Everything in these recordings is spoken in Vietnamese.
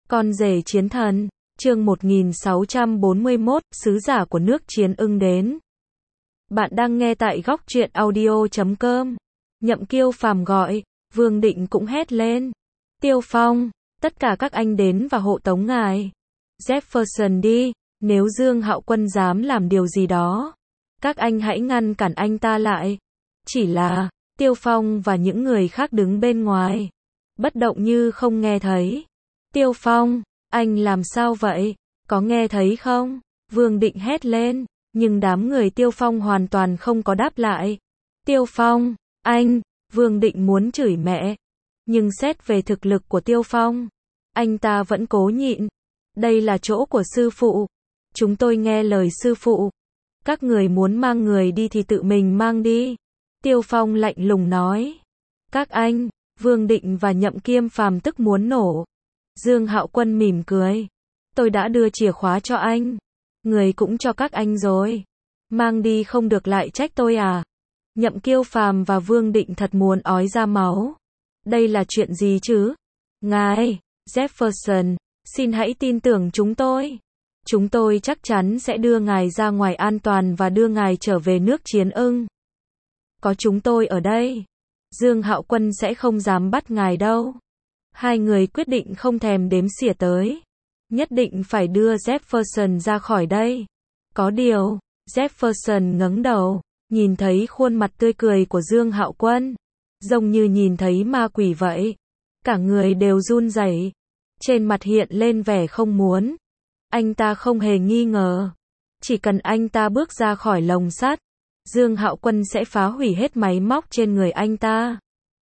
Con rể chiến thần, chương 1641, sứ giả của nước Chiến Ưng đến. Bạn đang nghe tại góc truyện audio.com. Nhậm Kiêu Phàm gọi, Vương Định cũng hét lên. Tiêu Phong, tất cả các anh đến và hộ tống ngài. Jefferson đi, nếu Dương Hạo Quân dám làm điều gì đó, các anh hãy ngăn cản anh ta lại. Chỉ là, Tiêu Phong và những người khác đứng bên ngoài, bất động như không nghe thấy. Tiêu Phong, anh làm sao vậy? Có nghe thấy không? Vương Định hét lên, nhưng đám người Tiêu Phong hoàn toàn không có đáp lại. Tiêu Phong, anh, Vương Định muốn chửi mẹ. Nhưng xét về thực lực của Tiêu Phong, anh ta vẫn cố nhịn. Đây là chỗ của sư phụ. Chúng tôi nghe lời sư phụ. Các người muốn mang người đi thì tự mình mang đi. Tiêu Phong lạnh lùng nói. Các anh, Vương Định và Nhậm Kiêm Phàm tức muốn nổ. Dương Hạo Quân mỉm cười. Tôi đã đưa chìa khóa cho anh. Người cũng cho các anh rồi. Mang đi không được lại trách tôi à? Nhậm Kiêu Phàm và Vương Định thật muốn ói ra máu. Đây là chuyện gì chứ? Ngài, Jefferson, xin hãy tin tưởng chúng tôi. Chúng tôi chắc chắn sẽ đưa ngài ra ngoài an toàn và đưa ngài trở về nước Chiến Ưng. Có chúng tôi ở đây, Dương Hạo Quân sẽ không dám bắt ngài đâu. Hai người quyết định không thèm đếm xỉa tới. Nhất định phải đưa Jefferson ra khỏi đây. Có điều, Jefferson ngẩng đầu, nhìn thấy khuôn mặt tươi cười của Dương Hạo Quân, giống như nhìn thấy ma quỷ vậy. Cả người đều run rẩy, trên mặt hiện lên vẻ không muốn. Anh ta không hề nghi ngờ, chỉ cần anh ta bước ra khỏi lồng sắt, Dương Hạo Quân sẽ phá hủy hết máy móc trên người anh ta.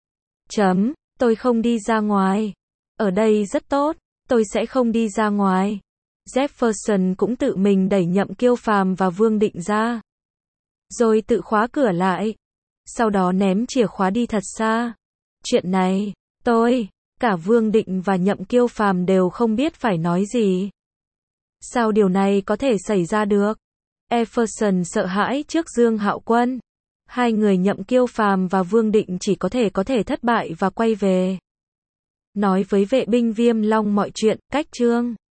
Tôi không đi ra ngoài. Ở đây rất tốt, tôi sẽ không đi ra ngoài. Jefferson cũng tự mình đẩy Nhậm Kiêu Phàm và Vương Định ra, rồi tự khóa cửa lại. Sau đó ném chìa khóa đi thật xa. Chuyện này, cả Vương Định và Nhậm Kiêu Phàm đều không biết phải nói gì. Sao điều này có thể xảy ra được? Jefferson sợ hãi trước Dương Hạo Quân. Hai người Nhậm Kiêu Phàm và Vương Định chỉ có thể thất bại và quay về. Nói với vệ binh Viêm Long mọi chuyện, cách chương